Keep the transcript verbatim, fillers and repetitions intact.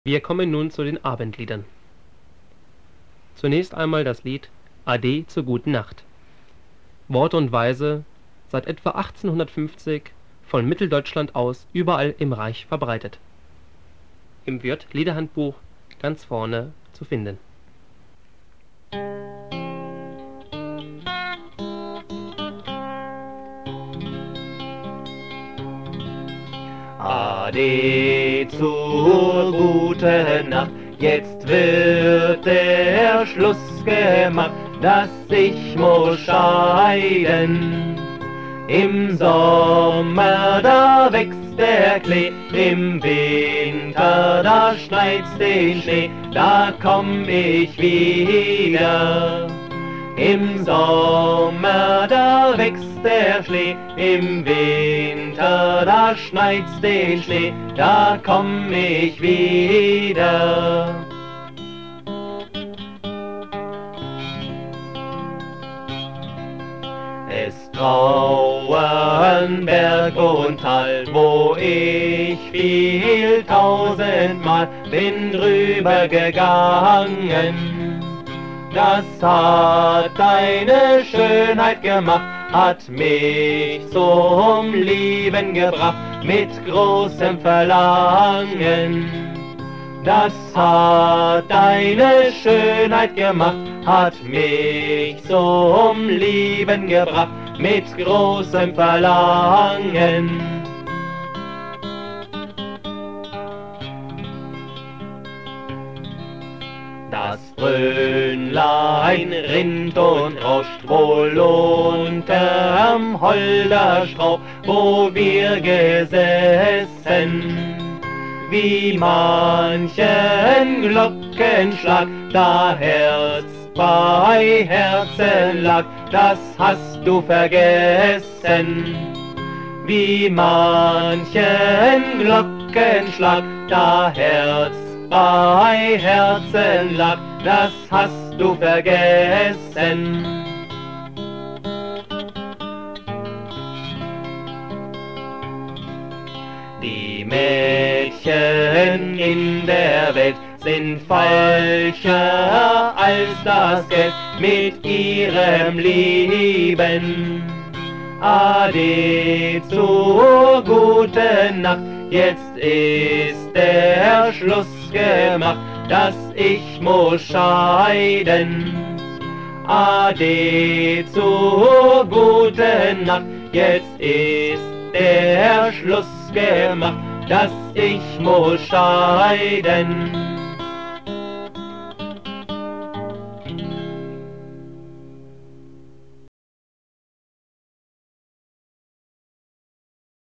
Wir kommen nun zu den Abendliedern. Zunächst einmal das Lied Ade zur guten Nacht. Wort und Weise seit etwa achtzehnhundertfünfzig von Mitteldeutschland aus überall im Reich verbreitet. Im Wörth-Liederhandbuch ganz vorne zu finden. Ade zur guten Nacht, jetzt wird der Schluss gemacht, dass ich muss scheiden. Im Sommer da wächst der Klee, im Winter da schneit's den Schnee, da komm ich wieder. Im Sommer da wächst der Schnee, im Winter da schneit's den Schnee, da komm ich wieder. Es trauern Berg und Tal, wo ich viel tausendmal bin drüber gegangen. Das hat deine Schönheit gemacht, hat mich zum Lieben gebracht, mit großem Verlangen. Das hat deine Schönheit gemacht, hat mich zum Lieben gebracht, mit großem Verlangen. Das Brünnlein rinnt und rauscht wohl unterm Holderstrauch, wo wir gesessen. Wie manchen Glockenschlag da Herz bei Herzen lag, das hast du vergessen. Wie manchen Glockenschlag da Herz bei Herzen lag, das hast du vergessen. Die Mädchen in der Welt sind falscher als das Geld mit ihrem Lieben. Ade zur guten Nacht, jetzt ist der Schluss gemacht, dass ich muss scheiden. Ade zur guten Nacht, jetzt ist der Schluss gemacht, dass ich muss scheiden.